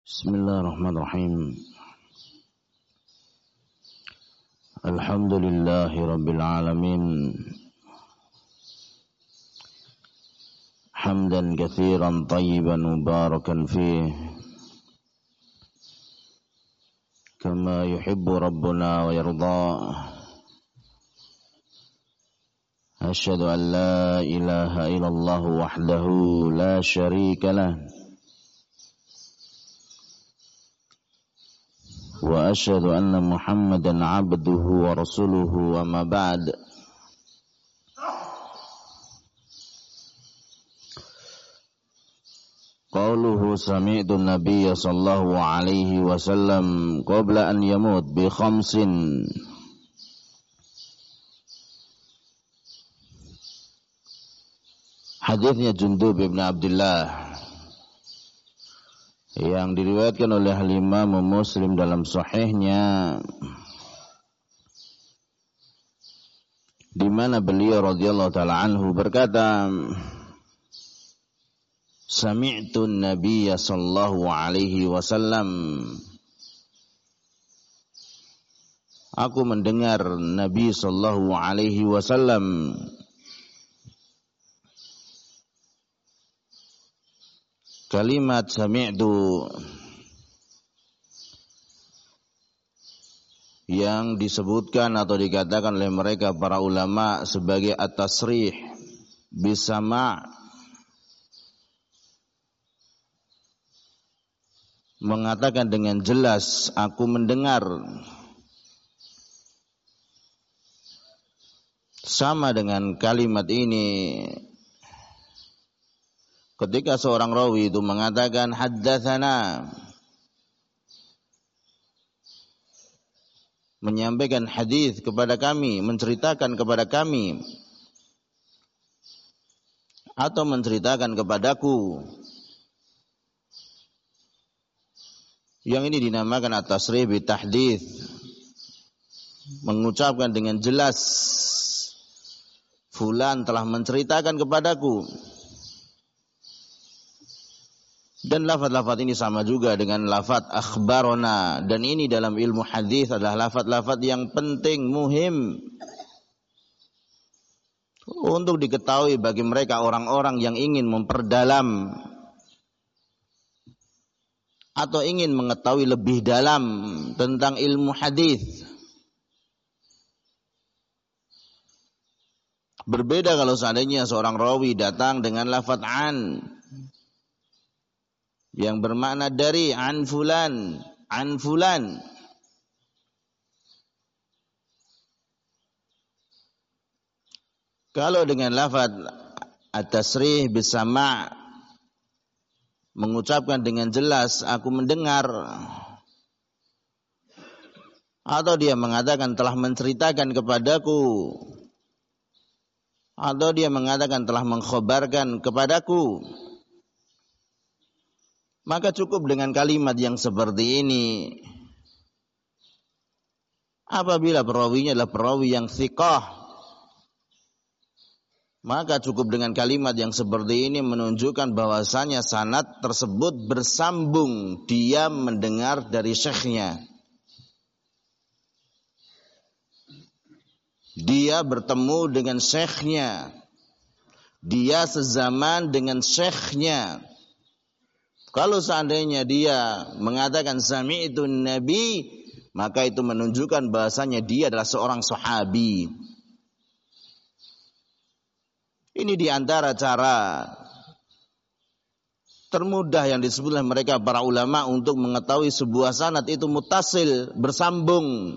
Bismillahirrahmanirrahim. Alhamdulillahi rabbil alamin. Hamdan katsiran tayyiban mubarakan fih. Kama yuhibbu rabbuna wa yarda. Asyhadu an la ilaha illallah wahdahu la syarika lah. Wa asyhadu anna Muhammadan abduhu wa rasuluhu wa ma ba'd. Qauluhu sami'tu an-nabiyya sallallahu alaihi wasallam qabla an yamut bi khamsin. Hadisnya Jundub bin Abdullah yang diriwayatkan oleh Imam Muslim dalam sahihnya, di mana beliau radhiyallahu taala anhu berkata, sami'tu an-nabiyya sallallahu alaihi wasallam, aku mendengar Nabi sallallahu alaihi wasallam kalimat sami'tu yang disebutkan atau dikatakan oleh mereka para ulama sebagai at-tasrih bisama', mengatakan dengan jelas aku mendengar, sama dengan kalimat ini ketika seorang rawi itu mengatakan haddatsana, menyampaikan hadis kepada kami, menceritakan kepada kami, atau menceritakan kepadaku. Yang ini dinamakan at-tasrih bi tahdits, mengucapkan dengan jelas fulan telah menceritakan kepadaku. Dan lafaz-lafaz ini sama juga dengan lafaz akhbarona, dan ini dalam ilmu hadis adalah lafaz-lafaz yang penting, muhim untuk diketahui bagi mereka orang-orang yang ingin memperdalam atau ingin mengetahui lebih dalam tentang ilmu hadis. Berbeda kalau seandainya seorang rawi datang dengan lafaz an, yang bermakna dari, an fulan, an fulan. Kalau dengan lafaz at-tasrih bisama', mengucapkan dengan jelas aku mendengar, atau dia mengatakan telah menceritakan kepadaku, atau dia mengatakan telah mengkhabarkan kepadaku, maka cukup dengan kalimat yang seperti ini. Apabila perawinya adalah perawi yang thiqah, maka cukup dengan kalimat yang seperti ini menunjukkan bahwasanya sanad tersebut bersambung, dia mendengar dari syekhnya, dia bertemu dengan syekhnya, dia sezaman dengan syekhnya. Kalau seandainya dia mengatakan sami'tu Nabi, maka itu menunjukkan bahasanya dia adalah seorang sahabi. Ini diantara cara termudah yang disebut oleh mereka para ulama untuk mengetahui sebuah sanad itu muttasil, bersambung.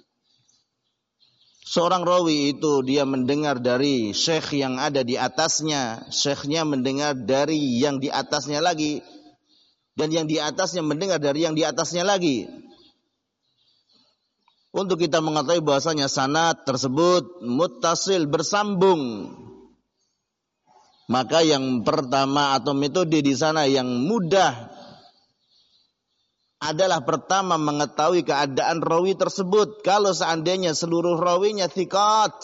Seorang rawi itu dia mendengar dari syekh yang ada di atasnya, syekhnya mendengar dari yang di atasnya lagi, dan yang di atasnya mendengar dari yang di atasnya lagi. Untuk kita mengetahui bahasanya sanad tersebut muttasil, bersambung, maka yang pertama atau metode di sana yang mudah adalah pertama mengetahui keadaan rawi tersebut. Kalau seandainya seluruh rawinya thiqat,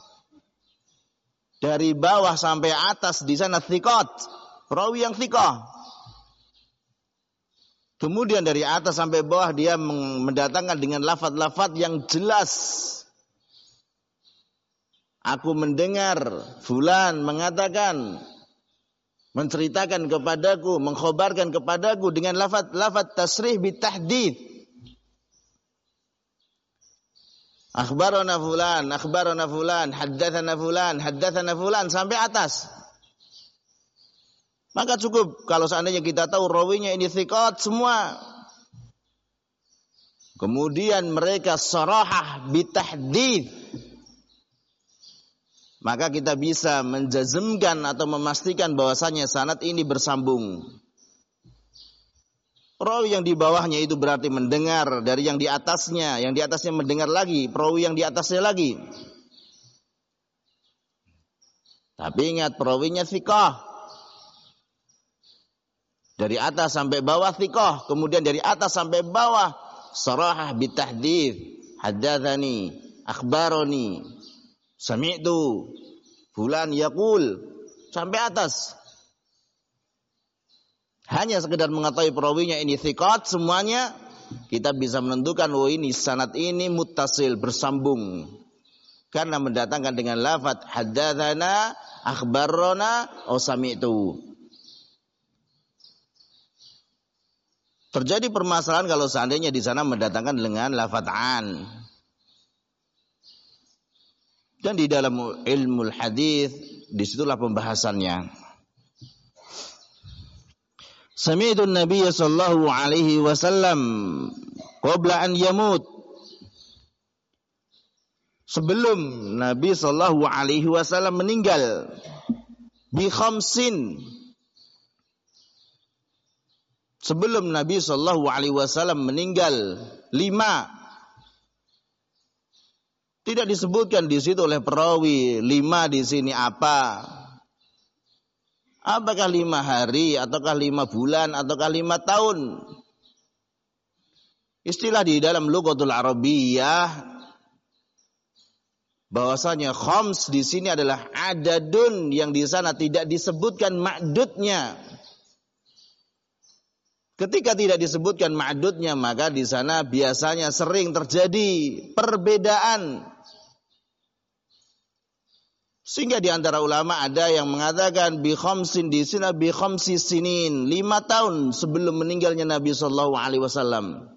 dari bawah sampai atas di sana thiqat, rawi yang thiqah, Kemudian dari atas sampai bawah dia mendatangkan dengan lafaz-lafaz yang jelas. Aku mendengar fulan mengatakan, menceritakan kepadaku, mengkhabarkan kepadaku dengan lafaz tasrih bitahdits. Akhbarana fulan, haddatsana fulan sampai atas. Maka cukup kalau seandainya kita tahu rawinya ini thiqat semua. Kemudian mereka sarahah bitahdits. Maka kita bisa menjazmkan atau memastikan bahwasanya sanad ini bersambung. Perawi yang di bawahnya itu berarti mendengar dari yang di atasnya mendengar lagi, perawi yang di atasnya lagi. Tapi ingat perawinya thiqah. Dari atas sampai bawah thiqah, kemudian dari atas sampai bawah sarahah bitahdits, haddatsani, akhbarani, sami'tu fulan yaqul sampai atas. Hanya sekedar mengetahui perawinya ini thiqat semuanya, kita bisa menentukan ini sanad ini muttasil bersambung karena mendatangkan dengan lafaz haddatsana, akhbarana, atau sami'tu. Terjadi permasalahan kalau seandainya di sana mendatangkan dengan lafaz an. Dan di dalam ilmu hadis disitulah pembahasannya. Sami'tu Nabi sallallahu alaihi wasallam qabla an yamut. Sebelum Nabi sallallahu alaihi wasallam meninggal bi khamsin. Sebelum Nabi sallallahu alaihi wasallam meninggal 5. Tidak disebutkan di situ oleh perawi 5 di sini apa? Apakah 5 hari ataukah 5 bulan ataukah 5 tahun? Istilah di dalam lughatul Arabiyyah bahwasanya khams di sini adalah adadun yang di sana tidak disebutkan ma'dudnya. Ketika tidak disebutkan ma'dudnya, maka di sana biasanya sering terjadi perbedaan. Sehingga di antara ulama ada yang mengatakan bi khamsin di sini bi khamsi sinin, 5 tahun sebelum meninggalnya Nabi sallallahu alaihi wasallam.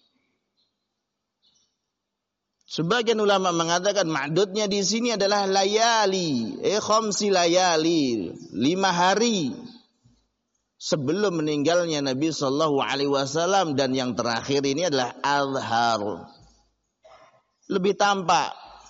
Sebagian ulama mengatakan ma'dudnya di sini adalah layali, khamsi layali, 5 hari sebelum meninggalnya Nabi sallallahu alaihi wasallam, dan yang terakhir ini adalah azhar. Lebih tampak,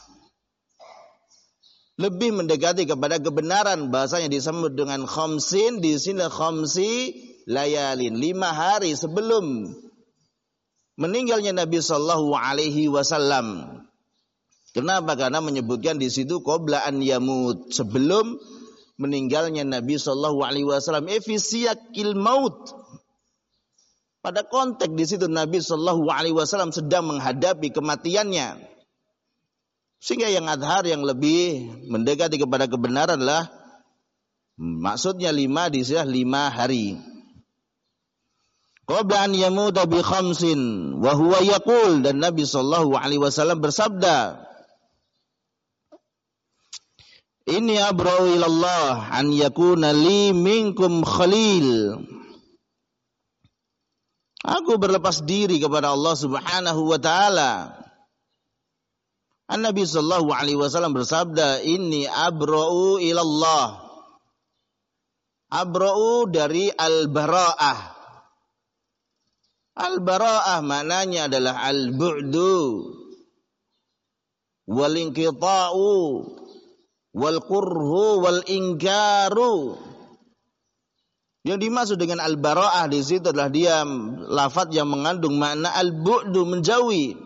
lebih mendekati kepada kebenaran bahasanya disebut dengan khamsin di sini khamsi layalin, 5 hari sebelum meninggalnya Nabi sallallahu alaihi wasallam. Kenapa? Karena menyebutkan di situ qabla an yamut, sebelum meninggalnya Nabi sallallahu alaihi wasallam, fi siyaqil maut. Pada konteks di situ Nabi sallallahu alaihi wasallam sedang menghadapi kematiannya. Sehingga yang adhar, yang lebih mendekati kepada kebenaran adalah maksudnya 5 di sini 5 hari. Qabla an yamuta bi khamsin wa huwa yaqul, dan Nabi sallallahu alaihi wasallam bersabda, Inni abra'u ilallah an yakuna li minkum khalil. Aku berlepas diri kepada Allah Subhanahu wa taala. An-Nabi sallallahu alaihi wasallam bersabda, Inni abra'u ilallah. Abra'u dari al-bara'ah. Al-bara'ah maknanya adalah al-bu'du wal-inqita'u wal qurhu wal ingkaru. Yang dimaksud dengan al-bara'ah di situ adalah dia lafaz yang mengandung makna al-bu'du, menjauhi,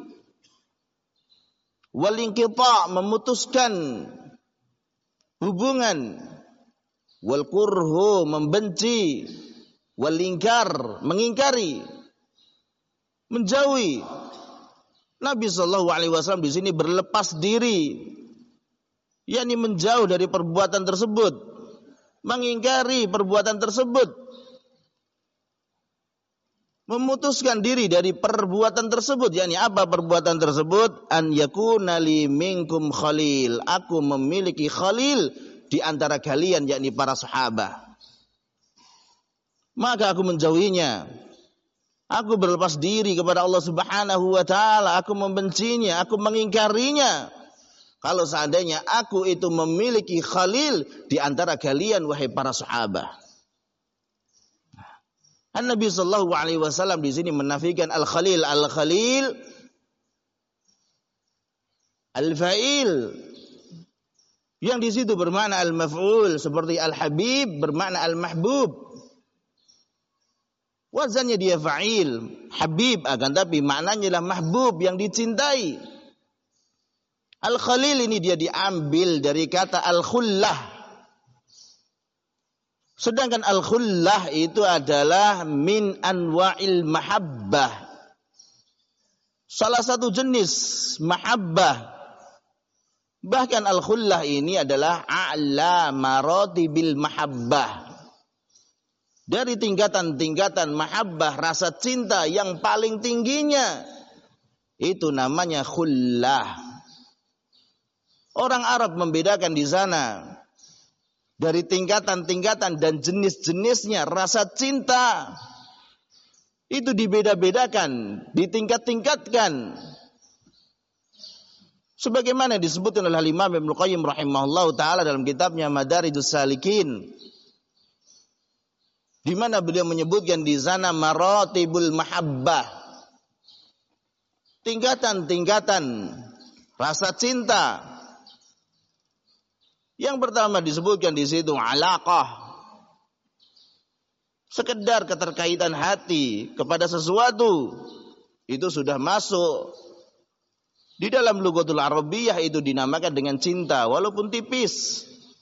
wal inqita' memutuskan hubungan, wal qurhu membenci, wal ingkar mengingkari, menjauhi. Nabi sallallahu alaihi wasallam di sini berlepas diri, yakni menjauh dari perbuatan tersebut, mengingkari perbuatan tersebut. memutuskan diri dari perbuatan tersebut. Yani apa perbuatan tersebut? An yakuna li minkum khalil. Aku memiliki khalil di antara kalian, yakni para sahabat. Maka aku menjauhinya. Aku berlepas diri kepada Allah Subhanahu wa taala. Aku membencinya, aku mengingkarinya. Kalau seandainya aku itu memiliki khalil di antara kalian, wahai para sahabat. Nabi sallallahu alaihi wasallam di sini menafikan al-khalil, al-khalil al-fa'il yang di situ bermakna al-maf'ul, seperti al-habib bermakna al-mahbub. Wazannya dia fa'il, habib, akan tapi maknanya adalah mahbub, yang dicintai. Al-khalil ini dia diambil dari kata al-khullah. Sedangkan al-khullah itu adalah min anwa'il mahabbah. Salah satu jenis mahabbah. Bahkan al-khullah ini adalah a'la maratibil mahabbah. Dari tingkatan-tingkatan mahabbah, rasa cinta yang paling tingginya, itu namanya khullah. Orang Arab membedakan di sana dari tingkatan-tingkatan dan jenis-jenisnya rasa cinta. Itu dibeda-bedakan, ditingkat-tingkatkan. Sebagaimana disebutkan oleh Imam Ibnu Qayyim rahimahullahu taala dalam kitabnya Madarijus Salikin, di mana beliau menyebutkan di sana maratibul mahabbah, tingkatan-tingkatan rasa cinta. Yang pertama disebutkan di situ alaqah, sekedar keterkaitan hati kepada sesuatu, itu sudah masuk di dalam lughatul Arabiyyah, itu dinamakan dengan cinta walaupun tipis.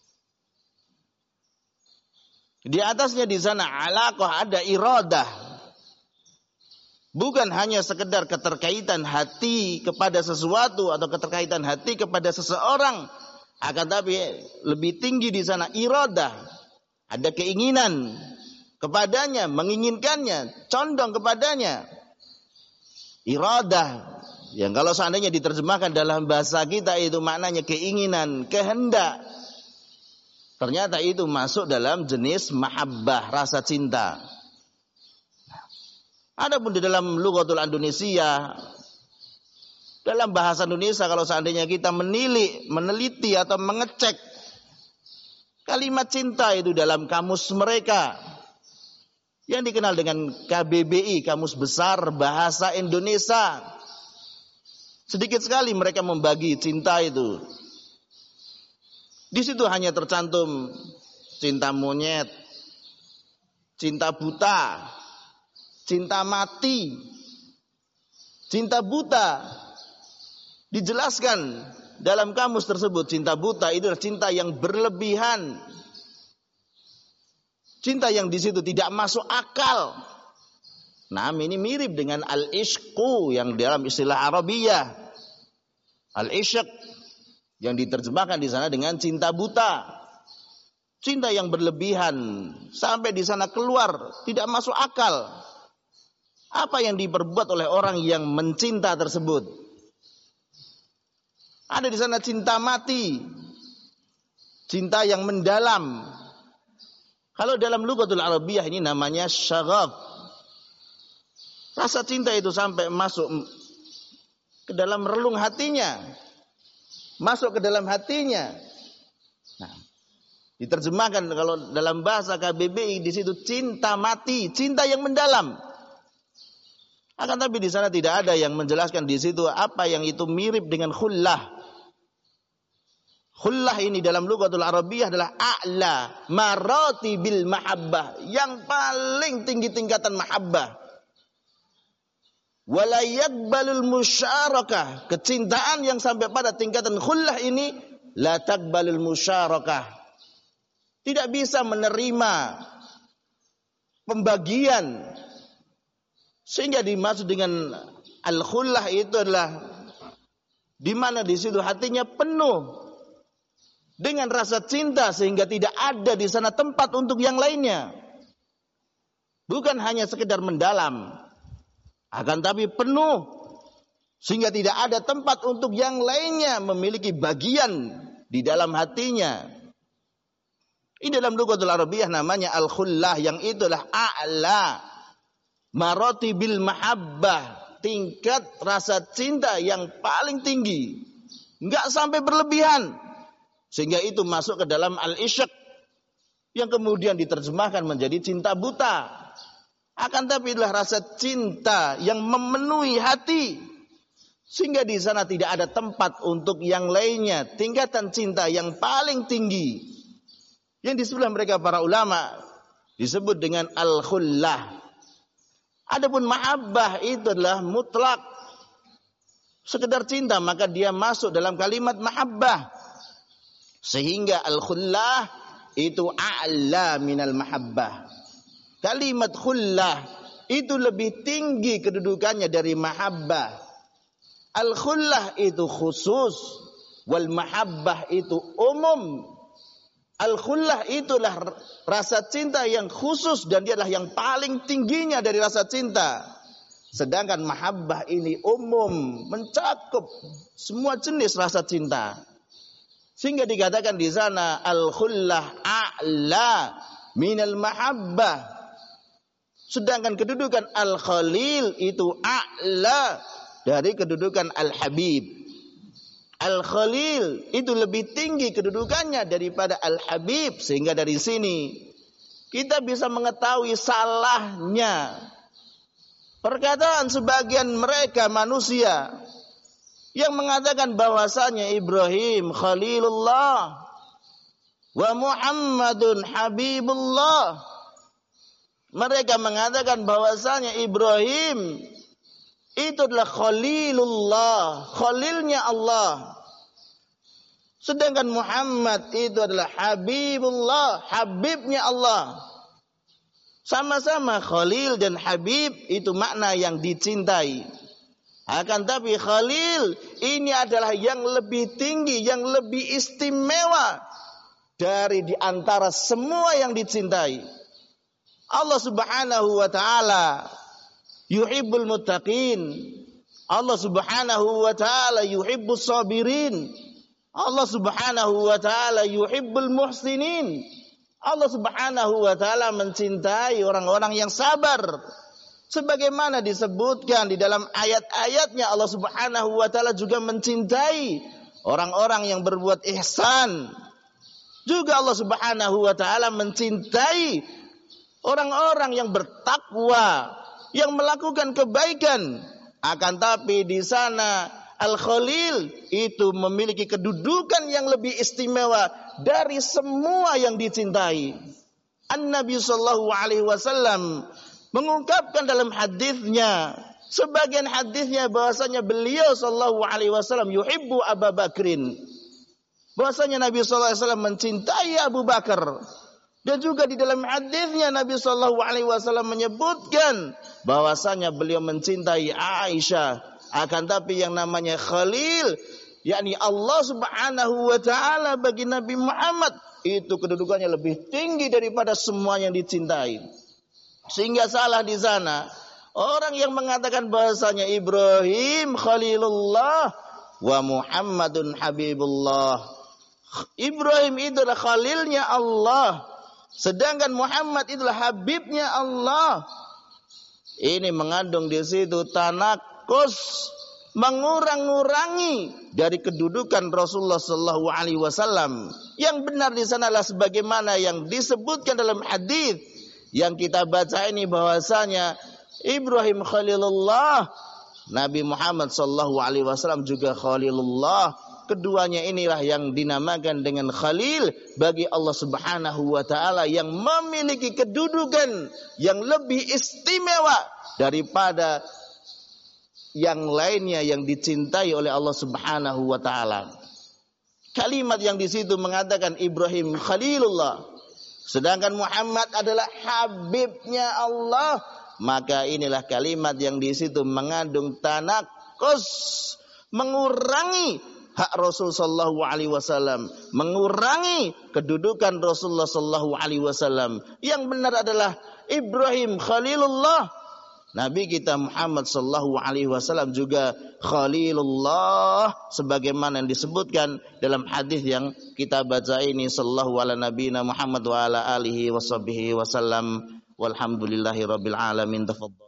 Di atasnya di sana alaqah, ada iradah. Bukan hanya sekedar keterkaitan hati kepada sesuatu atau keterkaitan hati kepada seseorang, akan tapi lebih tinggi di sana iradah. Ada keinginan kepadanya, menginginkannya, condong kepadanya. Iradah yang kalau seandainya diterjemahkan dalam bahasa kita itu maknanya keinginan, kehendak. Ternyata itu masuk dalam jenis mahabbah, rasa cinta. Adapun di dalam lughatul Indonesia, dalam bahasa Indonesia, kalau seandainya kita meneliti atau mengecek kalimat cinta itu dalam kamus mereka yang dikenal dengan KBBI, Kamus Besar Bahasa Indonesia, sedikit sekali mereka membagi cinta itu. Di situ hanya tercantum cinta monyet, cinta buta, cinta mati, cinta buta. Dijelaskan dalam kamus tersebut, cinta buta itu adalah cinta yang berlebihan. Cinta yang di situ tidak masuk akal. Nah, ini mirip dengan al-ishqu yang dalam istilah Arabiyah. Al-ishq yang diterjemahkan di sana dengan cinta buta. Cinta yang berlebihan sampai di sana keluar, tidak masuk akal. Apa yang diperbuat oleh orang yang mencinta tersebut? Ada di sana cinta mati, cinta yang mendalam. Kalau dalam lughatul Arabiyyah ini namanya syaghaf. Rasa cinta itu sampai masuk ke dalam relung hatinya, masuk ke dalam hatinya. Nah, diterjemahkan kalau dalam bahasa KBBI di situ cinta mati, cinta yang mendalam. Akan tapi di sana tidak ada yang menjelaskan di situ apa yang itu mirip dengan khullah. Khullah ini dalam lughatul Arabiyyah adalah a'la maratibil mahabbah, yang paling tinggi tingkatan mahabbah. Wala yaqbalul musyarakah, kecintaan yang sampai pada tingkatan khullah ini la taqbalul musyarakah, tidak bisa menerima pembagian. Sehingga dimaksud dengan al-khullah itu adalah di mana di situ hatinya penuh dengan rasa cinta sehingga tidak ada di sana tempat untuk yang lainnya. Bukan hanya sekedar mendalam, Akan tapi penuh, sehingga tidak ada tempat untuk yang lainnya memiliki bagian di dalam hatinya. Ini dalam Lughatul Arabiyyah namanya al-khullah, yang itulah a'la maratibil mahabbah, tingkat rasa cinta yang paling tinggi, enggak sampai berlebihan, sehingga itu masuk ke dalam al-isyq, yang kemudian diterjemahkan menjadi cinta buta. Akan tapi adalah rasa cinta yang memenuhi hati, sehingga di sana tidak ada tempat untuk yang lainnya, tingkatan cinta yang paling tinggi, yang disebut mereka para ulama disebut dengan al-khullah. Adapun mahabbah itu adalah mutlak, sekedar cinta, maka dia masuk dalam kalimat mahabbah. Sehingga al-khullah itu a'la minal mahabbah. Kalimat khullah itu lebih tinggi kedudukannya dari mahabbah. Al-khullah itu khusus, wal mahabbah itu umum. Al-khullah itulah rasa cinta yang khusus dan dia adalah yang paling tingginya dari rasa cinta. Sedangkan mahabbah ini umum, mencakup semua jenis rasa cinta. Sehingga dikatakan di sana al-khullah a'la minal mahabbah. Sedangkan kedudukan al-khalil itu a'la dari kedudukan al-habib. Al-Khalil itu lebih tinggi kedudukannya daripada Al-Habib. Sehingga dari sini kita bisa mengetahui salahnya perkataan sebagian mereka manusia yang mengatakan bahwasanya Ibrahim Khalilullah wa Muhammadun Habibullah. Mereka mengatakan bahwasanya Ibrahim itu adalah Khalilullah, Khalilnya Allah. Sedangkan Muhammad itu adalah Habibullah, Habibnya Allah. Sama-sama Khalil dan Habib itu makna yang dicintai. Akan tapi Khalil ini adalah yang lebih tinggi, yang lebih istimewa dari di antara semua yang dicintai. Allah Subhanahu wa ta'ala yuhibbul muttaqin. Allah Subhanahu wa ta'ala yuhibbus sabirin. Allah Subhanahu wa ta'ala yuhibbul muhsinin. Allah Subhanahu wa ta'ala mencintai orang-orang yang sabar. Sebagaimana disebutkan di dalam ayat-ayatnya, Allah Subhanahu wa ta'ala juga mencintai orang-orang yang berbuat ihsan. Juga Allah Subhanahu wa ta'ala mencintai orang-orang yang bertakwa, yang melakukan kebaikan. Akan tapi di sana Al-Khalil itu memiliki kedudukan yang lebih istimewa dari semua yang dicintai. An-Nabi sallallahu alaihi wasallam mengungkapkan dalam hadisnya, sebagian hadisnya bahwasanya beliau sallallahu alaihi wasallam yuhibbu Abu Bakrin. Bahwasanya Nabi sallallahu alaihi wasallam mencintai Abu Bakar. Dan juga di dalam hadisnya Nabi sallallahu alaihi wasallam menyebutkan bahwasanya beliau mencintai Aisyah. Akan tapi yang namanya Khalil, yakni Allah Subhanahu wa taala bagi Nabi Muhammad, itu kedudukannya lebih tinggi daripada semua yang dicintai. Sehingga salah di sana orang yang mengatakan bahwasanya Ibrahim Khalilullah wa Muhammadun Habibullah. Ibrahim itu adalah khalilnya Allah, sedangkan Muhammad itulah habibnya Allah. Ini mengandung di situ tanakus, mengurang-urangi dari kedudukan Rasulullah sallallahu alaihi wasallam. Yang benar di sanalah sebagaimana yang disebutkan dalam hadis yang kita baca ini, bahwasanya Ibrahim Khalilullah, Nabi Muhammad sallallahu alaihi wasallam juga Khalilullah. Keduanya inilah yang dinamakan dengan Khalil bagi Allah Subhanahu wa taala, yang memiliki kedudukan yang lebih istimewa daripada yang lainnya yang dicintai oleh Allah Subhanahu wa taala. Kalimat yang di situ mengatakan Ibrahim Khalilullah, sedangkan Muhammad adalah habibnya Allah, maka inilah kalimat yang di situ mengandung tanakus, mengurangi hak Rasul sallallahu alaihi wasallam, mengurangi kedudukan Rasulullah sallallahu alaihi wasallam. Yang benar adalah Ibrahim Khalilullah, Nabi kita Muhammad sallallahu alaihi wasallam juga Khalilullah sebagaimana yang disebutkan dalam hadis yang kita baca ini, sallallahu ala nabiyina Muhammad wa ala alihi washabbihi wasallam, walhamdulillahi rabbil alamin. Tafadhal.